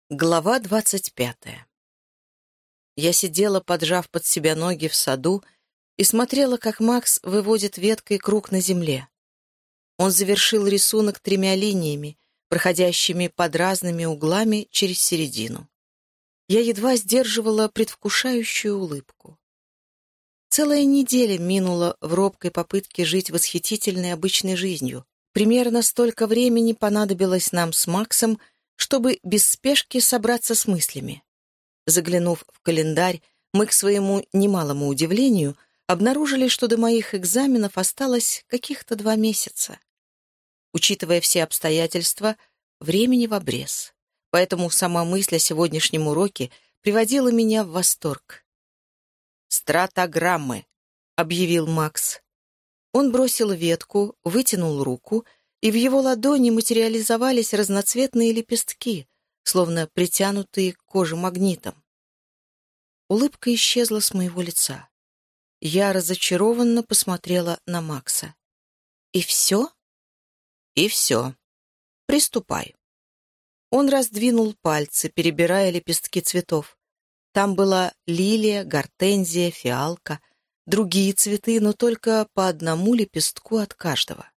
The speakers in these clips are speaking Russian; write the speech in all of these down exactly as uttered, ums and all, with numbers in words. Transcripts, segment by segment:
Глава двадцать пятая. Я сидела, поджав под себя ноги в саду, и смотрела, как Макс выводит веткой круг на земле. Он завершил рисунок тремя линиями, проходящими под разными углами через середину. Я едва сдерживала предвкушающую улыбку. Целая неделя минула в робкой попытке жить восхитительной обычной жизнью. Примерно столько времени понадобилось нам с Максом, чтобы без спешки собраться с мыслями. Заглянув в календарь, мы, к своему немалому удивлению, обнаружили, что до моих экзаменов осталось каких-то два месяца. Учитывая все обстоятельства, времени в обрез. Поэтому сама мысль о сегодняшнем уроке приводила меня в восторг. «Стратограммы», — объявил Макс. Он бросил ветку, вытянул руку, и в его ладони материализовались разноцветные лепестки, словно притянутые к коже магнитом. Улыбка исчезла с моего лица. Я разочарованно посмотрела на Макса. «И все?» «И все. Приступай». Он раздвинул пальцы, перебирая лепестки цветов. Там была лилия, гортензия, фиалка, другие цветы, но только по одному лепестку от каждого.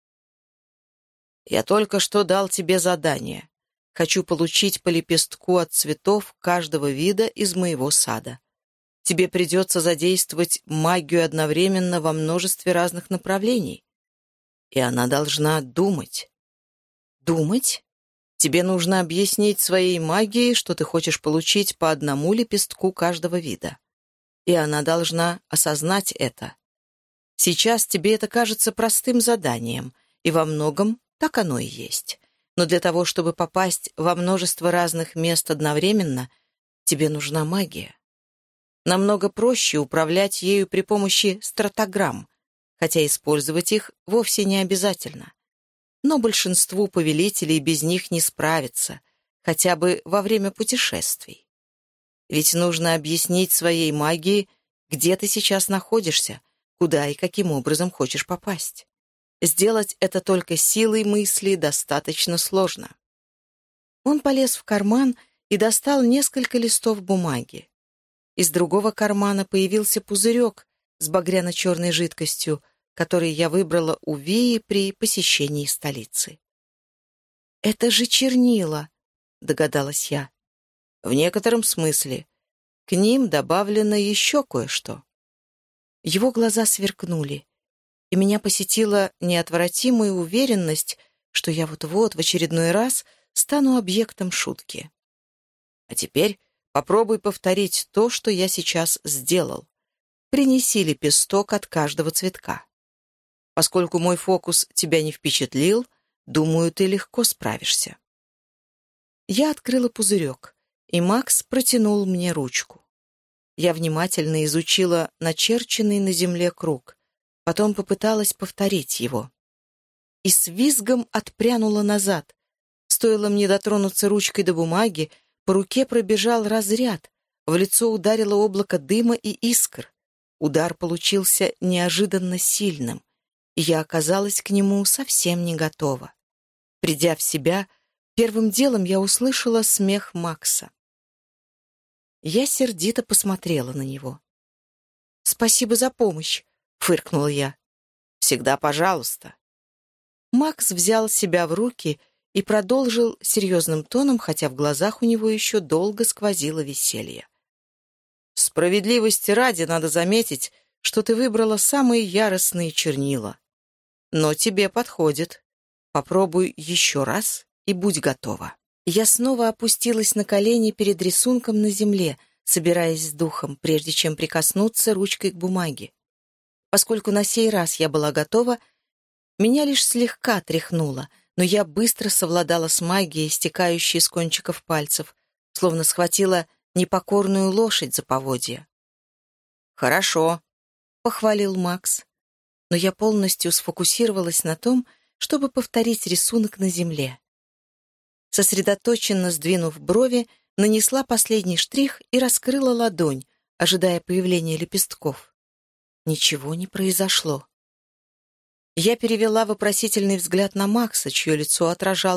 «Я только что дал тебе задание. Хочу получить по лепестку от цветов каждого вида из моего сада. Тебе придется задействовать магию одновременно во множестве разных направлений. И она должна думать». «Думать? Тебе нужно объяснить своей магией, что ты хочешь получить по одному лепестку каждого вида. И она должна осознать это. Сейчас тебе это кажется простым заданием, и во многом так оно и есть. Но для того, чтобы попасть во множество разных мест одновременно, тебе нужна магия. Намного проще управлять ею при помощи стратограмм, хотя использовать их вовсе не обязательно. Но большинству повелителей без них не справиться, хотя бы во время путешествий. Ведь нужно объяснить своей магии, где ты сейчас находишься, куда и каким образом хочешь попасть. Сделать это только силой мысли достаточно сложно. Он полез в карман и достал несколько листов бумаги. Из другого кармана появился пузырек с багряно-черной жидкостью, который я выбрала у Вии при посещении столицы. «Это же чернила», — догадалась я. «В некотором смысле. К ним добавлено еще кое-что». Его глаза сверкнули, и меня посетила неотвратимая уверенность, что я вот-вот в очередной раз стану объектом шутки. «А теперь попробуй повторить то, что я сейчас сделал. Принеси лепесток от каждого цветка. Поскольку мой фокус тебя не впечатлил, думаю, ты легко справишься». Я открыла пузырек, и Макс протянул мне ручку. Я внимательно изучила начерченный на земле круг, потом попыталась повторить его. И с визгом отпрянула назад. Стоило мне дотронуться ручкой до бумаги, по руке пробежал разряд, в лицо ударило облако дыма и искр. Удар получился неожиданно сильным, и я оказалась к нему совсем не готова. Придя в себя, первым делом я услышала смех Макса. Я сердито посмотрела на него. «Спасибо за помощь», — фыркнула я. «Всегда пожалуйста». Макс взял себя в руки и продолжил серьезным тоном, хотя в глазах у него еще долго сквозило веселье. «Справедливости ради надо заметить, что ты выбрала самые яростные чернила. Но тебе подходит. Попробуй еще раз и будь готова». Я снова опустилась на колени перед рисунком на земле, собираясь с духом, прежде чем прикоснуться ручкой к бумаге. Поскольку на сей раз я была готова, меня лишь слегка тряхнуло, но я быстро совладала с магией, стекающей с кончиков пальцев, словно схватила непокорную лошадь за поводья. «Хорошо», — похвалил Макс, но я полностью сфокусировалась на том, чтобы повторить рисунок на земле. Сосредоточенно сдвинув брови, нанесла последний штрих и раскрыла ладонь, ожидая появления лепестков. Ничего не произошло. Я перевела вопросительный взгляд на Макса, чье лицо отражало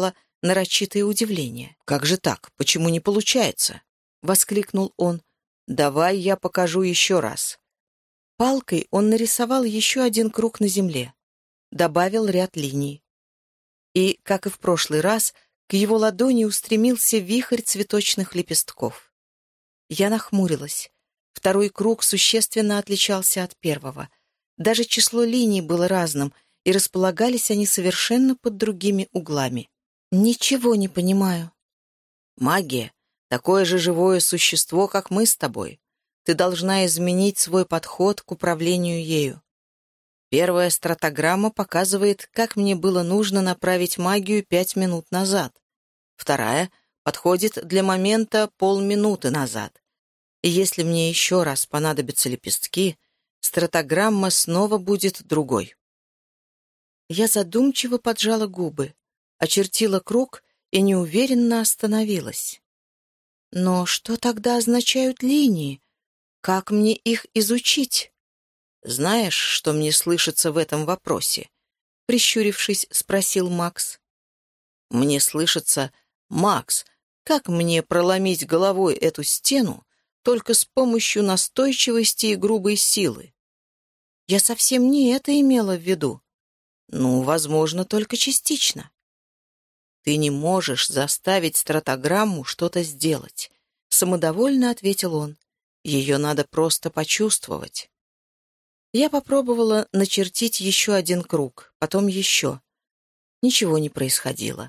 нарочитое удивление. «Как же так? Почему не получается?» — воскликнул он. «Давай я покажу еще раз». Палкой он нарисовал еще один круг на земле, добавил ряд линий. И, как и в прошлый раз, к его ладони устремился вихрь цветочных лепестков. Я нахмурилась. Второй круг существенно отличался от первого. Даже число линий было разным, и располагались они совершенно под другими углами. «Ничего не понимаю». «Магия — такое же живое существо, как мы с тобой. Ты должна изменить свой подход к управлению ею. Первая стратограмма показывает, как мне было нужно направить магию пять минут назад. Вторая подходит для момента полминуты назад. И если мне еще раз понадобятся лепестки, стратограмма снова будет другой». Я задумчиво поджала губы, очертила круг и неуверенно остановилась. Но что тогда означают линии? Как мне их изучить? «Знаешь, что мне слышится в этом вопросе?» — прищурившись, спросил Макс. «Мне слышится: Макс, как мне проломить головой эту стену только с помощью настойчивости и грубой силы?» «Я совсем не это имела в виду». «Ну, возможно, только частично». «Ты не можешь заставить стратограмму что-то сделать», — самодовольно ответил он. «Ее надо просто почувствовать». Я попробовала начертить еще один круг, потом еще. Ничего не происходило.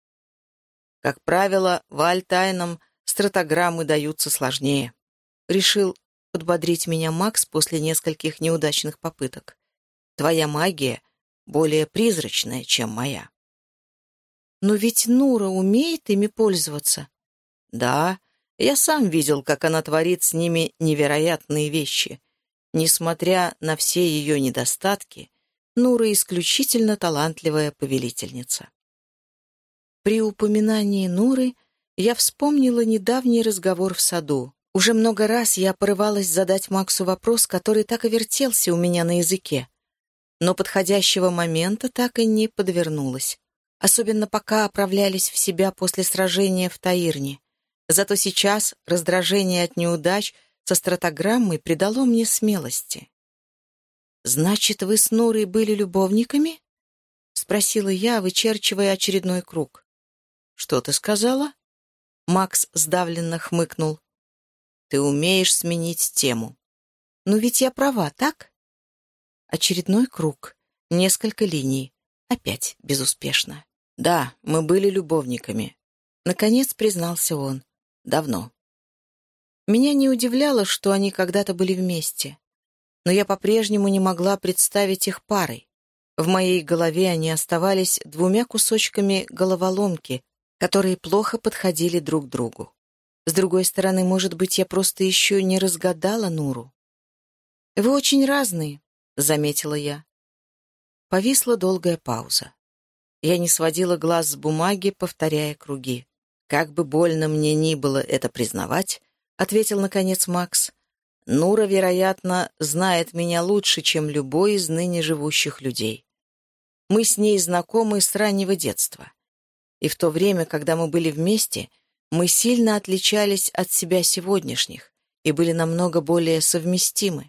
Как правило, в Альтайном стратограммы даются сложнее. Решил подбодрить меня Макс после нескольких неудачных попыток. Твоя магия более призрачная, чем моя. Но ведь Нура умеет ими пользоваться. Да, я сам видел, как она творит с ними невероятные вещи. Несмотря на все ее недостатки, Нура исключительно талантливая повелительница. При упоминании Нуры я вспомнила недавний разговор в саду. Уже много раз я порывалась задать Максу вопрос, который так и вертелся у меня на языке. Но подходящего момента так и не подвернулось. Особенно пока оправлялись в себя после сражения в Таирне. Зато сейчас раздражение от неудач со стратограммой придало мне смелости. «Значит, вы с Нурой были любовниками?» — спросила я, вычерчивая очередной круг. «Что ты сказала?» Макс сдавленно хмыкнул. «Ты умеешь сменить тему». «Ну ведь я права, так?» Очередной круг, несколько линий. Опять безуспешно. «Да, мы были любовниками», — наконец признался он. «Давно». Меня не удивляло, что они когда-то были вместе. Но я по-прежнему не могла представить их парой. В моей голове они оставались двумя кусочками головоломки, которые плохо подходили друг другу. С другой стороны, может быть, я просто еще не разгадала Нуру. «Вы очень разные», — заметила я. Повисла долгая пауза. Я не сводила глаз с бумаги, повторяя круги. «Как бы больно мне ни было это признавать», — ответил, наконец, Макс, «Нура, вероятно, знает меня лучше, чем любой из ныне живущих людей. Мы с ней знакомы с раннего детства. И в то время, когда мы были вместе, мы сильно отличались от себя сегодняшних и были намного более совместимы».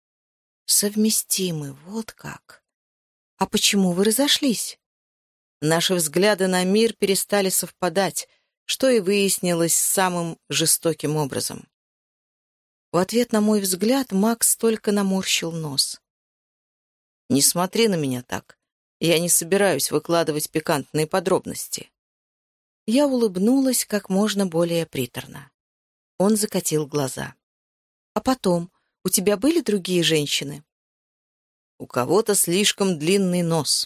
«Совместимы, вот как. А почему вы разошлись?» Наши взгляды на мир перестали совпадать, что и выяснилось самым жестоким образом. В ответ на мой взгляд Макс только наморщил нос. «Не смотри на меня так. Я не собираюсь выкладывать пикантные подробности». Я улыбнулась как можно более приторно. Он закатил глаза. «А потом, у тебя были другие женщины?» «У кого-то слишком длинный нос».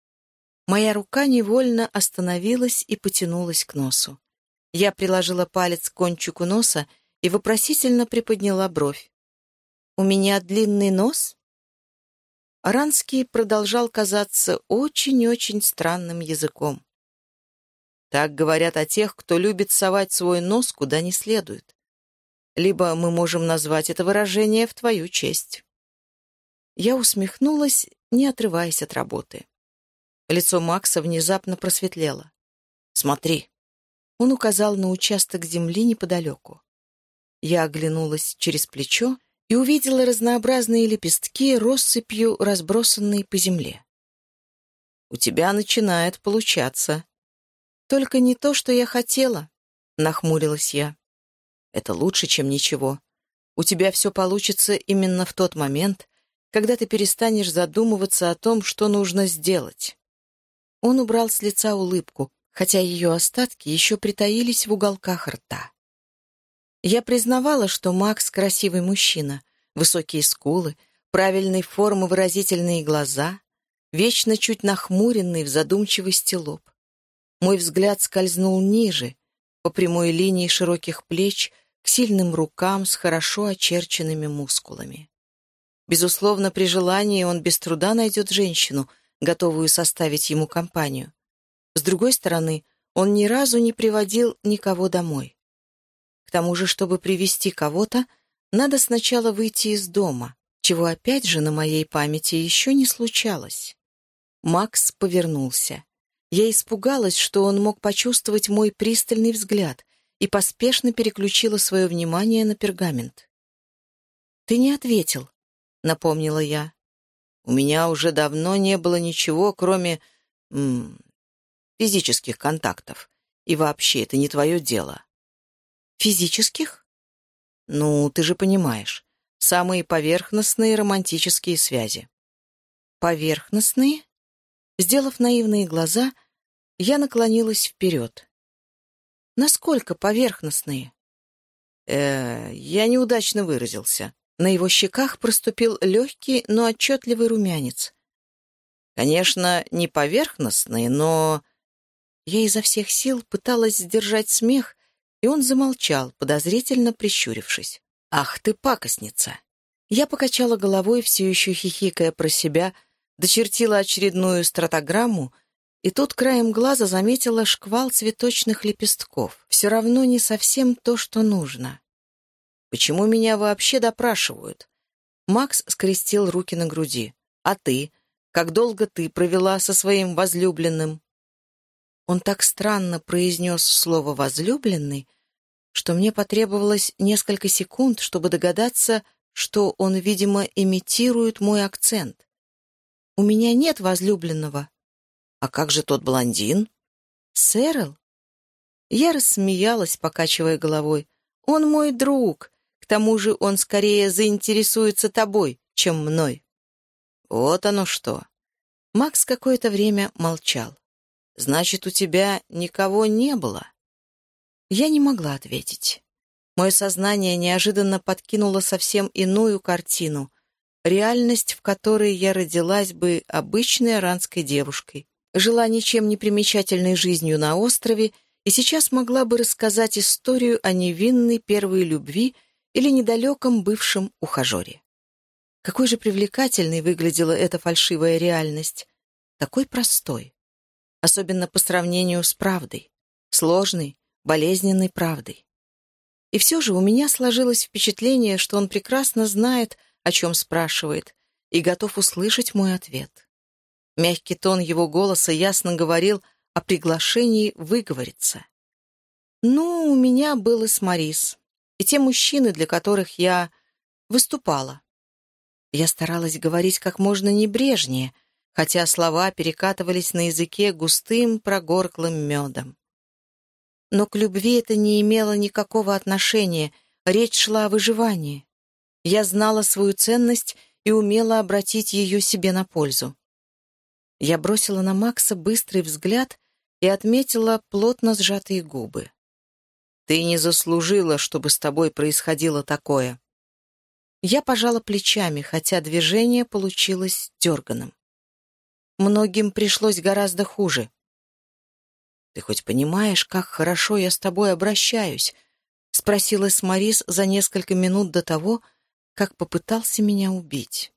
Моя рука невольно остановилась и потянулась к носу. Я приложила палец к кончику носа и вопросительно приподняла бровь. «У меня длинный нос?» Аранский продолжал казаться очень-очень странным языком. «Так говорят о тех, кто любит совать свой нос куда не следует. Либо мы можем назвать это выражение в твою честь». Я усмехнулась, не отрываясь от работы. Лицо Макса внезапно просветлело. Смотри». Он указал на участок земли неподалеку. Я оглянулась через плечо и увидела разнообразные лепестки, россыпью разбросанные по земле. «У тебя начинает получаться». «Только не то, что я хотела», — нахмурилась я. «Это лучше, чем ничего. У тебя все получится именно в тот момент, когда ты перестанешь задумываться о том, что нужно сделать». Он убрал с лица улыбку, хотя ее остатки еще притаились в уголках рта. Я признавала, что Макс — красивый мужчина, высокие скулы, правильной формы выразительные глаза, вечно чуть нахмуренный в задумчивости лоб. Мой взгляд скользнул ниже, по прямой линии широких плеч, к сильным рукам с хорошо очерченными мускулами. Безусловно, при желании он без труда найдет женщину, готовую составить ему компанию. С другой стороны, он ни разу не приводил никого домой. К тому же, чтобы привести кого-то, надо сначала выйти из дома, чего опять же на моей памяти еще не случалось. Макс повернулся. Я испугалась, что он мог почувствовать мой пристальный взгляд, и поспешно переключила свое внимание на пергамент. «Ты не ответил», — напомнила я. «У меня уже давно не было ничего, кроме м, физических контактов. И вообще, это не твое дело». «Физических?» «Ну, ты же понимаешь, самые поверхностные романтические связи». «Поверхностные?» Сделав наивные глаза, я наклонилась вперед. «Насколько поверхностные?» Э, я неудачно выразился. На его щеках проступил легкий, но отчетливый румянец. «Конечно, не поверхностные, но...» Я изо всех сил пыталась сдержать смех, и он замолчал, подозрительно прищурившись. «Ах ты пакостница!» Я покачала головой, все еще хихикая про себя, дочертила очередную стратограмму, и тут краем глаза заметила шквал цветочных лепестков. Все равно не совсем то, что нужно. «Почему меня вообще допрашивают?» Макс скрестил руки на груди. «А ты? Как долго ты провела со своим возлюбленным?» Он так странно произнес слово «возлюбленный», что мне потребовалось несколько секунд, чтобы догадаться, что он, видимо, имитирует мой акцент. «У меня нет возлюбленного». «А как же тот блондин?» «Сэрил?» Я рассмеялась, покачивая головой. «Он мой друг. К тому же он скорее заинтересуется тобой, чем мной». «Вот оно что». Макс какое-то время молчал. «Значит, у тебя никого не было?» Я не могла ответить. Мое сознание неожиданно подкинуло совсем иную картину, реальность, в которой я родилась бы обычной иранской девушкой, жила ничем не примечательной жизнью на острове и сейчас могла бы рассказать историю о невинной первой любви или недалеком бывшем ухажере. Какой же привлекательной выглядела эта фальшивая реальность, такой простой, особенно по сравнению с правдой, сложной, болезненной правдой. И все же у меня сложилось впечатление, что он прекрасно знает, о чем спрашивает, и готов услышать мой ответ. Мягкий тон его голоса ясно говорил о приглашении выговориться. Ну, у меня был и с Марис, и те мужчины, для которых я выступала. Я старалась говорить как можно небрежнее, хотя слова перекатывались на языке густым прогорклым медом. Но к любви это не имело никакого отношения, речь шла о выживании. Я знала свою ценность и умела обратить ее себе на пользу. Я бросила на Макса быстрый взгляд и отметила плотно сжатые губы. «Ты не заслужила, чтобы с тобой происходило такое». Я пожала плечами, хотя движение получилось дерганым. Многим пришлось гораздо хуже. «Ты хоть понимаешь, как хорошо я с тобой обращаюсь?» — спросила Смарис за несколько минут до того, как попытался меня убить.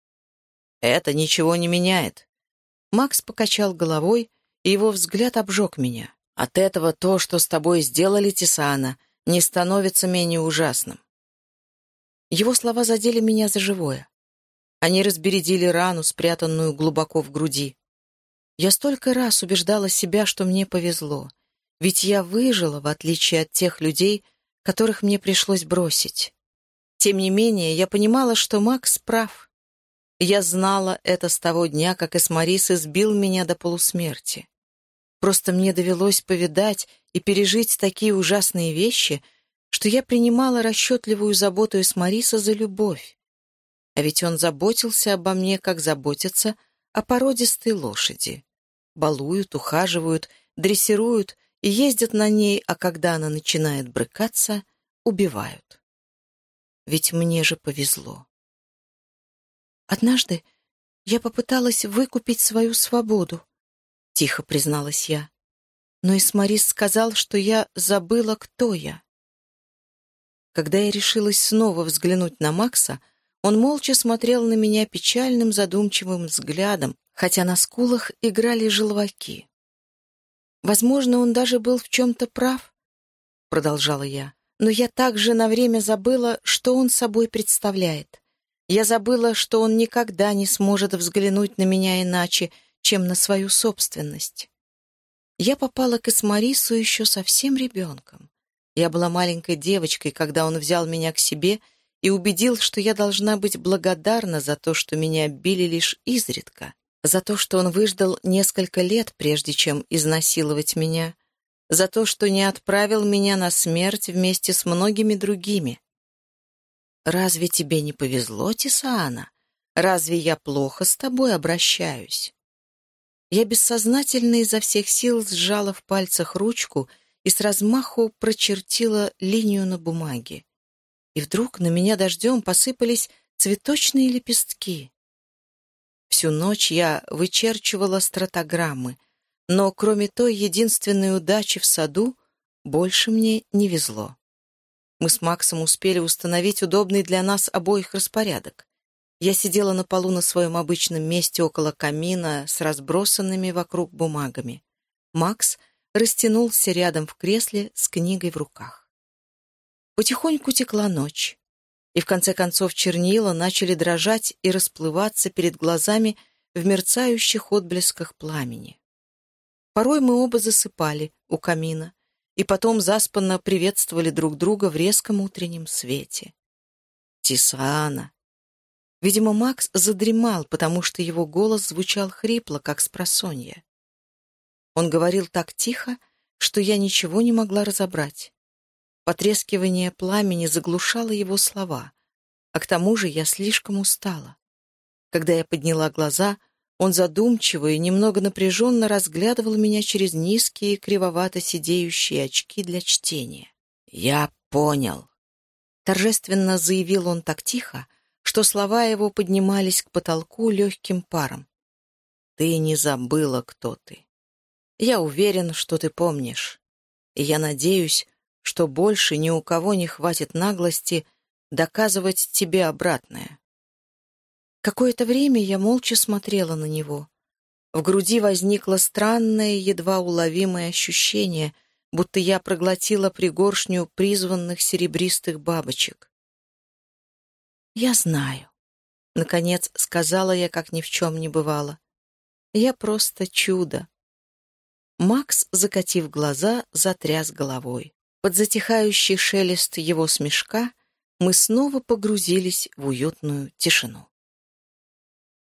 «Это ничего не меняет». Макс покачал головой, и его взгляд обжег меня. «От этого то, что с тобой сделали, Тисана, не становится менее ужасным». Его слова задели меня за живое. Они разбередили рану, спрятанную глубоко в груди. Я столько раз убеждала себя, что мне повезло, Ведь я выжила, в отличие от тех людей, которых мне пришлось бросить. Тем не менее, я понимала, что Макс прав. Я знала это с того дня, как Эсмарис избил меня до полусмерти. Просто мне довелось повидать и пережить такие ужасные вещи, что я принимала расчетливую заботу Эсмариса за любовь. А ведь он заботился обо мне, как заботятся о породистой лошади. Балуют, ухаживают, дрессируют и ездят на ней, а когда она начинает брыкаться, убивают. Ведь мне же повезло. «Однажды я попыталась выкупить свою свободу», — тихо призналась я. «Но Эсмарис сказал, что я забыла, кто я». Когда я решилась снова взглянуть на Макса, он молча смотрел на меня печальным задумчивым взглядом, хотя на скулах играли желваки. «Возможно, он даже был в чем-то прав», — продолжала я. «Но я также на время забыла, что он собой представляет. Я забыла, что он никогда не сможет взглянуть на меня иначе, чем на свою собственность. Я попала к Эсмарису еще совсем ребенком. Я была маленькой девочкой, когда он взял меня к себе и убедил, что я должна быть благодарна за то, что меня били лишь изредка, за то, что он выждал несколько лет, прежде чем изнасиловать меня, за то, что не отправил меня на смерть вместе с многими другими. Разве тебе не повезло, Тисаана? Разве я плохо с тобой обращаюсь?» Я бессознательно изо всех сил сжала в пальцах ручку и с размаху прочертила линию на бумаге. И вдруг на меня дождем посыпались цветочные лепестки. Всю ночь я вычерчивала стратограммы, но кроме той единственной удачи в саду больше мне не везло. Мы с Максом успели установить удобный для нас обоих распорядок. Я сидела на полу на своем обычном месте около камина с разбросанными вокруг бумагами. Макс растянулся рядом в кресле с книгой в руках. Потихоньку текла ночь, и в конце концов чернила начали дрожать и расплываться перед глазами в мерцающих отблесках пламени. Порой мы оба засыпали у камина, и потом заспанно приветствовали друг друга в резком утреннем свете. «Тисаана!» Видимо, Макс задремал, потому что его голос звучал хрипло, как спросонья. Он говорил так тихо, что я ничего не могла разобрать. Потрескивание пламени заглушало его слова, а к тому же я слишком устала. Когда я подняла глаза, он задумчиво и немного напряженно разглядывал меня через низкие, кривовато сидеющие очки для чтения. «Я понял», — торжественно заявил он так тихо, что слова его поднимались к потолку легким паром. «Ты не забыла, кто ты. Я уверен, что ты помнишь, и я надеюсь, что больше ни у кого не хватит наглости доказывать тебе обратное». Какое-то время я молча смотрела на него. В груди возникло странное, едва уловимое ощущение, будто я проглотила пригоршню призванных серебристых бабочек. «Я знаю», — наконец сказала я, как ни в чем не бывало. «Я просто чудо». Макс, закатив глаза, затряс головой. Под затихающий шелест его смешка мы снова погрузились в уютную тишину.